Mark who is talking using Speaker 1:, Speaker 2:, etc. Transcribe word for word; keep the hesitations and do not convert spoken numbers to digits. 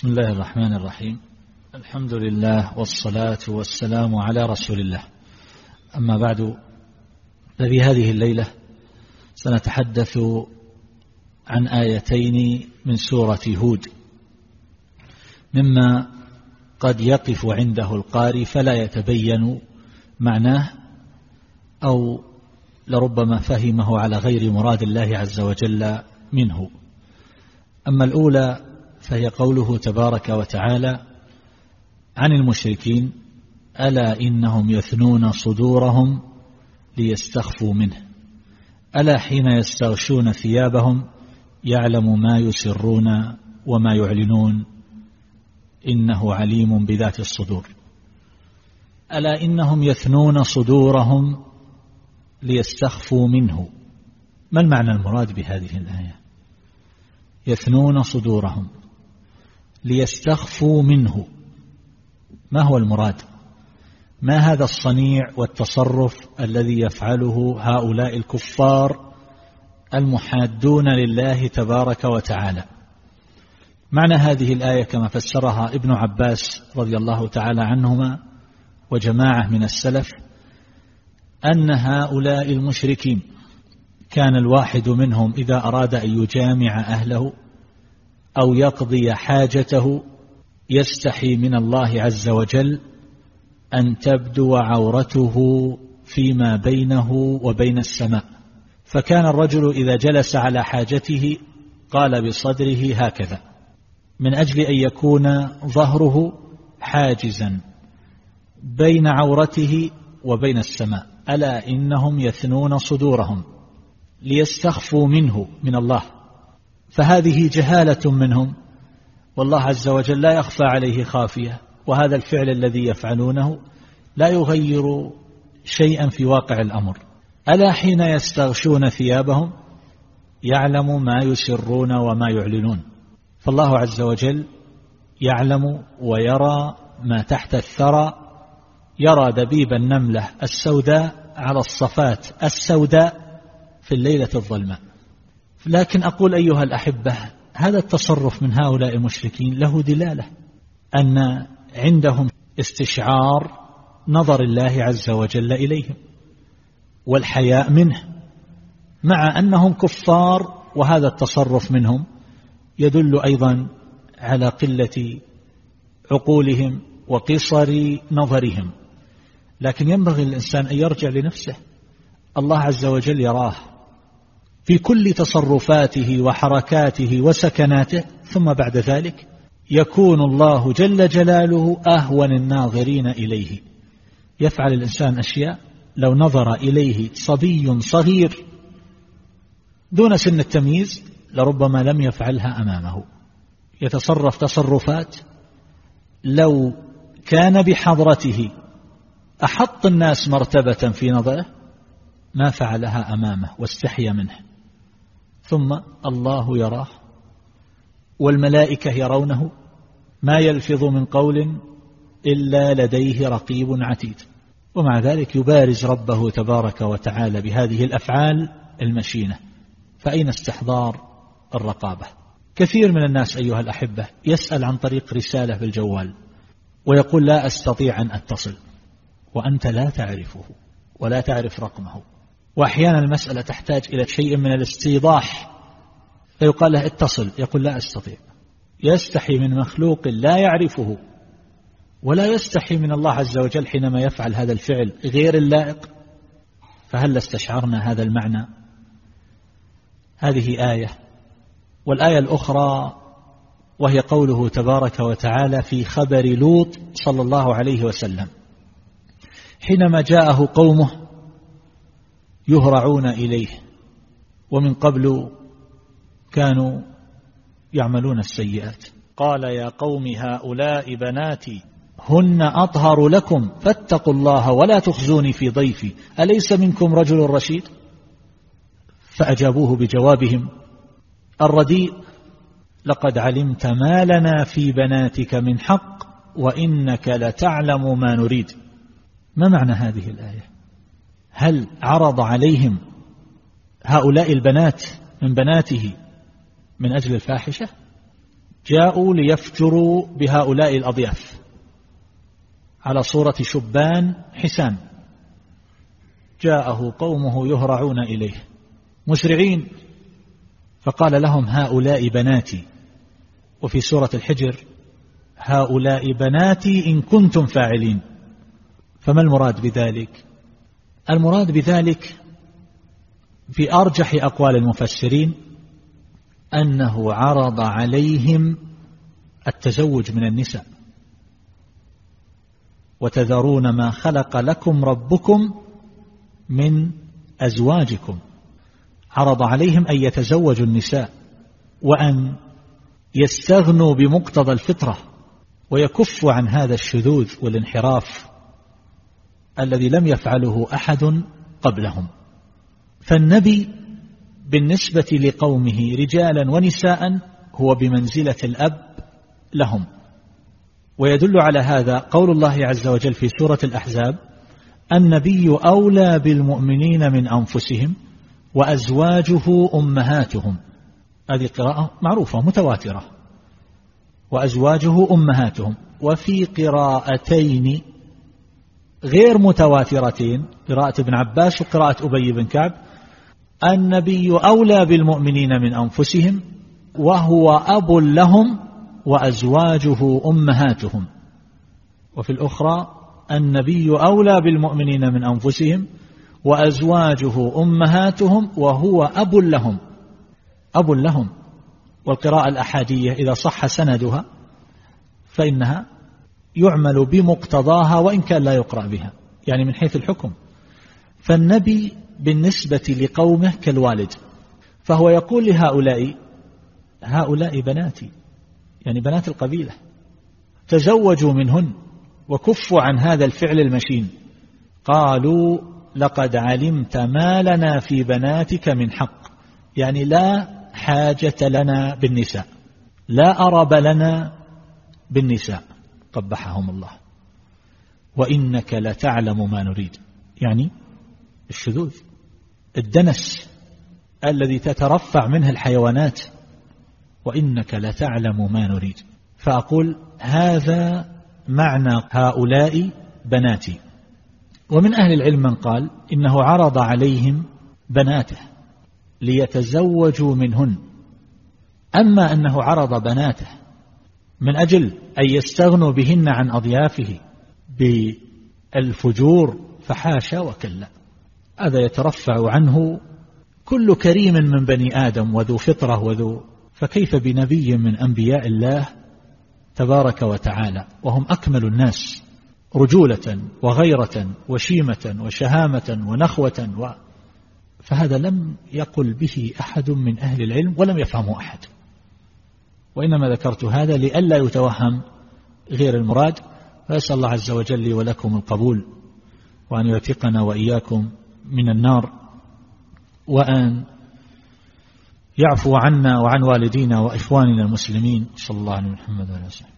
Speaker 1: بسم الله الرحمن الرحيم. الحمد لله والصلاة والسلام على رسول الله. أما بعد، ففي هذه الليلة سنتحدث عن آيتين من سورة هود، مما قد يقف عنده القارئ فلا يتبين معناه، أو لربما فهمه على غير مراد الله عز وجل منه. أما الأولى فهي قوله تبارك وتعالى عن المشركين: ألا إنهم يثنون صدورهم ليستخفوا منه، ألا حين يستغشون ثيابهم يعلم ما يسرون وما يعلنون إنه عليم بذات الصدور. ألا إنهم يثنون صدورهم ليستخفوا منه. ما المعنى المراد بهذه الآية؟ يثنون صدورهم ليستخفوا منه، ما هو المراد؟ ما هذا الصنيع والتصرف الذي يفعله هؤلاء الكفار المحادون لله تبارك وتعالى؟ معنى هذه الآية كما فسرها ابن عباس رضي الله تعالى عنهما وجماعة من السلف، أن هؤلاء المشركين كان الواحد منهم إذا أراد أن يجامع أهله أو يقضي حاجته يستحي من الله عز وجل أن تبدو عورته فيما بينه وبين السماء، فكان الرجل إذا جلس على حاجته قال بصدره هكذا من أجل أن يكون ظهره حاجزا بين عورته وبين السماء. ألا إنهم يثنون صدورهم ليستخفوا منه، من الله، فهذه جهالة منهم، والله عز وجل لا يخفى عليه خافية، وهذا الفعل الذي يفعلونه لا يغير شيئا في واقع الأمر. ألا حين يستغشون ثيابهم يعلم ما يسرون وما يعلنون، فالله عز وجل يعلم ويرى ما تحت الثرى، يرى دبيب النملة السوداء على الصفات السوداء في الليلة الظلماء. لكن أقول أيها الأحبة، هذا التصرف من هؤلاء المشركين له دلالة أن عندهم استشعار نظر الله عز وجل إليهم والحياء منه، مع أنهم كفار، وهذا التصرف منهم يدل أيضا على قلة عقولهم وقصر نظرهم. لكن ينبغي الإنسان أن يرجع لنفسه، الله عز وجل يراه في كل تصرفاته وحركاته وسكناته، ثم بعد ذلك يكون الله جل جلاله أهون الناظرين إليه. يفعل الإنسان أشياء لو نظر إليه صبي صغير دون سن التمييز لربما لم يفعلها أمامه، يتصرف تصرفات لو كان بحضرته أحط الناس مرتبة في نظره ما فعلها أمامه واستحي منه، ثم الله يراه والملائكة يرونه، ما يلفظ من قول إلا لديه رقيب عتيد، ومع ذلك يبارز ربه تبارك وتعالى بهذه الأفعال المشينة. فأين استحضار الرقابة؟ كثير من الناس أيها الأحبة يسأل عن طريق رسالة بالجوال ويقول لا أستطيع أن أتصل، وأنت لا تعرفه ولا تعرف رقمه، وأحيانا المسألة تحتاج إلى شيء من الاستيضاح، فيقال له اتصل، يقول لا أستطيع. يستحي من مخلوق لا يعرفه، ولا يستحي من الله عز وجل حينما يفعل هذا الفعل غير اللائق. فهل استشعرنا هذا المعنى؟ هذه آية. والآية الأخرى وهي قوله تبارك وتعالى في خبر لوط صلى الله عليه وسلم حينما جاءه قومه يهرعون إليه، ومن قبل كانوا يعملون السيئات، قال يا قوم هؤلاء بناتي هن أطهر لكم فاتقوا الله ولا تخزوني في ضيفي أليس منكم رجل رشيد؟ فأجابوه بجوابهم الرديء لقد علمت ما لنا في بناتك من حق وإنك لتعلم ما نريد. ما معنى هذه الآية؟ هل عرض عليهم هؤلاء البنات من بناته من أجل الفاحشة؟ جاءوا ليفجروا بهؤلاء الأضياف على صورة شبان حسان، جاءه قومه يهرعون إليه مسرعين، فقال لهم هؤلاء بناتي. وفي سورة الحجر هؤلاء بناتي إن كنتم فاعلين. فما المراد بذلك؟ المراد بذلك في أرجح أقوال المفسرين أنه عرض عليهم التزوج من النساء، وتذرون ما خلق لكم ربكم من أزواجكم. عرض عليهم أن يتزوجوا النساء وأن يستغنوا بمقتضى الفطرة ويكفوا عن هذا الشذوذ والانحراف الذي لم يفعله أحد قبلهم. فالنبي بالنسبة لقومه رجالا ونساء هو بمنزلة الأب لهم. ويدل على هذا قول الله عز وجل في سورة الأحزاب النبي أولى بالمؤمنين من أنفسهم وأزواجه أمهاتهم. هذه قراءة معروفة متواترة، وأزواجه أمهاتهم. وفي قراءتين غير متواترتين، قراءة ابن عباس وقراءة أبي بن كعب، النبي أولى بالمؤمنين من أنفسهم وهو أب لهم وأزواجه أمهاتهم. وفي الأخرى النبي أولى بالمؤمنين من أنفسهم وأزواجه أمهاتهم وهو أب لهم. أب لهم. والقراءة الأحادية إذا صح سندها فإنها يعمل بمقتضاها وإن كان لا يقرأ بها، يعني من حيث الحكم. فالنبي بالنسبة لقومه كالوالد، فهو يقول لهؤلاء هؤلاء بناتي، يعني بنات القبيلة، تزوجوا منهن وكفوا عن هذا الفعل المشين. قالوا لقد علمت ما لنا في بناتك من حق، يعني لا حاجة لنا بالنساء، لا أرب لنا بالنساء، قبحهم الله. وإنك لتعلم ما نريد، يعني الشذوذ، الدنس الذي تترفع منه الحيوانات. وإنك لتعلم ما نريد. فأقول هذا معنى هؤلاء بناتي. ومن أهل العلم من قال إنه عرض عليهم بناته ليتزوجوا منهن. أما أنه عرض بناته من أجل أن يستغنوا بهن عن أضيافه بالفجور فحاشا وكلا، هذا يترفع عنه كل كريم من بني آدم وذو فطرة وذو، فكيف بنبي من أنبياء الله تبارك وتعالى وهم أكمل الناس رجولة وغيرة وشيمة وشهامة ونخوة و... فهذا لم يقل به أحد من أهل العلم ولم يفهمه أحد. وإنما ذكرت هذا لئلا يتوهم غير المراد. فأسأل الله عز وجل لي ولكم القبول، وأن يعتقنا وإياكم من النار، وأن يعفو عنا وعن والدينا وإخواننا المسلمين. صلى الله عليه محمد وعلى آله وسلم.